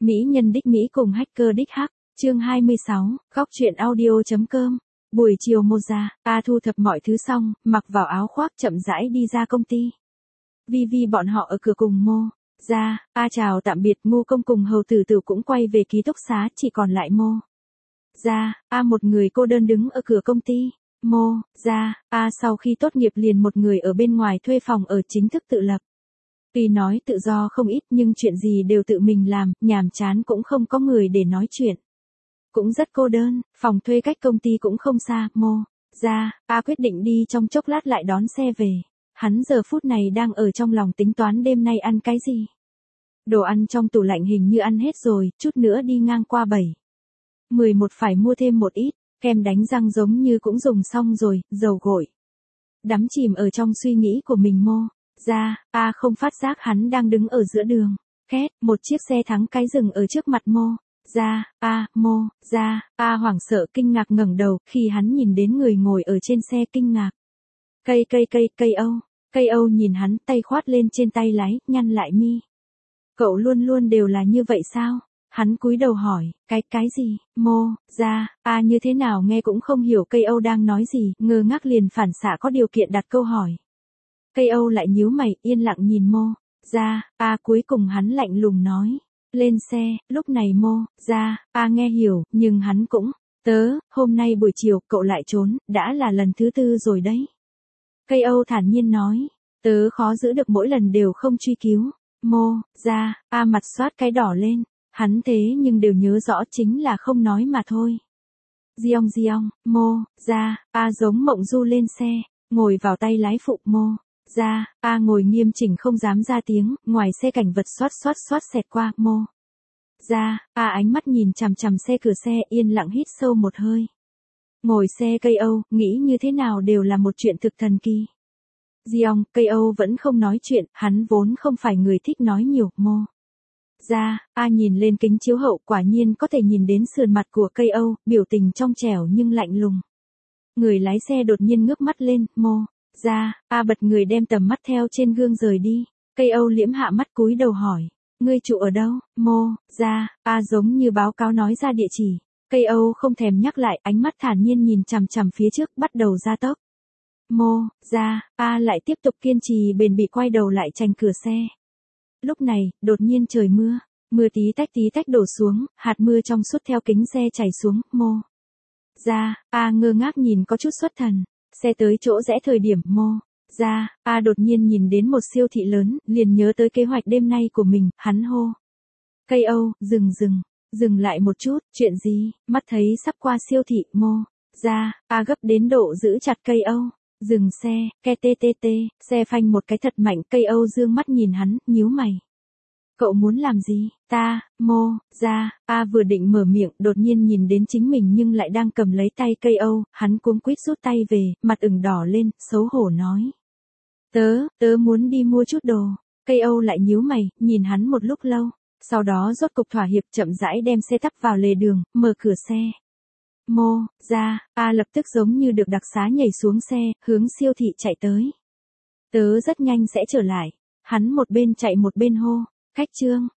Mỹ nhân đích Mỹ cùng hacker đích Hắc, chương 26, góc truyện audio.com. Buổi chiều một giờ, A thu thập mọi thứ xong, mặc vào áo khoác chậm rãi đi ra công ty. Vi bọn họ ở cửa cùng Mô. Ra, A chào tạm biệt. Ngô Công cùng Hầu Tử Tử cũng quay về ký túc xá, chỉ còn lại Mô. Ra, A một người cô đơn đứng ở cửa công ty. Mô, ra, A sau khi tốt nghiệp liền một người ở bên ngoài thuê phòng ở chính thức tự lập. Tuy nói tự do không ít nhưng chuyện gì đều tự mình làm, nhàm chán cũng không có người để nói chuyện. Cũng rất cô đơn, phòng thuê cách công ty cũng không xa. Mô, ra, A quyết định đi trong chốc lát lại đón xe về. Hắn giờ phút này đang ở trong lòng tính toán đêm nay ăn cái gì. Đồ ăn trong tủ lạnh hình như ăn hết rồi, chút nữa đi ngang qua 7-11 phải mua thêm một ít, kem đánh răng giống như cũng dùng xong rồi, dầu gội. Đắm chìm ở trong suy nghĩ của mình. Mô, ra, A không phát giác hắn đang đứng ở giữa đường. Két, một chiếc xe thắng cái dừng ở trước mặt Mô. Ra, A, Mô, ra, A hoảng sợ kinh ngạc ngẩng đầu, khi hắn nhìn đến người ngồi ở trên xe kinh ngạc. Cây Âu nhìn hắn, tay khoát lên trên tay lái, nhăn lại mi. Cậu luôn luôn đều là như vậy sao? Hắn cúi đầu hỏi, cái gì? Mô, ra, A như thế nào nghe cũng không hiểu Cây Âu đang nói gì, ngơ ngác liền phản xạ có điều kiện đặt câu hỏi. Cây Âu lại nhíu mày, yên lặng nhìn Mô, ra, A cuối cùng hắn lạnh lùng nói. Lên xe, lúc này Mô, ra, A nghe hiểu, nhưng hắn cũng, hôm nay buổi chiều cậu lại trốn, đã là lần thứ 4 rồi đấy. Cây Âu thản nhiên nói, tớ khó giữ được mỗi lần đều không truy cứu. Mô, ra, A mặt xoát cái đỏ lên, hắn thế nhưng đều nhớ rõ chính là không nói mà thôi. Giong, Mô, ra, A giống mộng du lên xe, ngồi vào tay lái phụ. Mô, ra, A ngồi nghiêm chỉnh không dám ra tiếng, ngoài xe cảnh vật xoát xẹt qua. Mô, ra, A ánh mắt nhìn chằm chằm xe cửa xe, yên lặng hít sâu một hơi. Ngồi xe Cây Âu, nghĩ như thế nào đều là một chuyện thực thần kỳ. Giong, Cây Âu vẫn không nói chuyện, hắn vốn không phải người thích nói nhiều. Mô, ra, A nhìn lên kính chiếu hậu, quả nhiên có thể nhìn đến sườn mặt của Cây Âu, biểu tình trong trẻo nhưng lạnh lùng. Người lái xe đột nhiên ngước mắt lên. Mô, ra, A bật người đem tầm mắt theo trên gương rời đi. Cây Âu liễm hạ mắt cúi đầu hỏi, ngươi trụ ở đâu? Mô, ra, A giống như báo cáo nói ra địa chỉ. Cây Âu không thèm nhắc lại, ánh mắt thản nhiên nhìn chằm chằm phía trước, bắt đầu gia tốc. Mô, ra, A lại tiếp tục kiên trì bền bỉ quay đầu lại tránh cửa xe. Lúc này, đột nhiên trời mưa tí tách đổ xuống, hạt mưa trong suốt theo kính xe chảy xuống. Mô, ra, A ngơ ngác nhìn có chút xuất thần. Xe tới chỗ rẽ thời điểm Mô, ra, A đột nhiên nhìn đến một siêu thị lớn, liền nhớ tới kế hoạch đêm nay của mình, hắn hô. Cây Âu, dừng lại một chút, chuyện gì? Mắt thấy sắp qua siêu thị. Mô, ra, A gấp đến độ giữ chặt Cây Âu. Dừng xe, xe phanh một cái thật mạnh. Cây Âu dương mắt nhìn hắn, nhíu mày. Cậu muốn làm gì? Mô, ra, A vừa định mở miệng, đột nhiên nhìn đến chính mình nhưng lại đang cầm lấy tay Cây Âu, hắn cuống quýt rút tay về, mặt ửng đỏ lên, xấu hổ nói. Tớ muốn đi mua chút đồ. Cây Âu lại nhíu mày, nhìn hắn một lúc lâu, sau đó rốt cục thỏa hiệp chậm rãi đem xe tắp vào lề đường, mở cửa xe. Mô, ra, A lập tức giống như được đặc xá nhảy xuống xe, hướng siêu thị chạy tới. Tớ rất nhanh sẽ trở lại. Hắn một bên chạy một bên hô, khách Trương,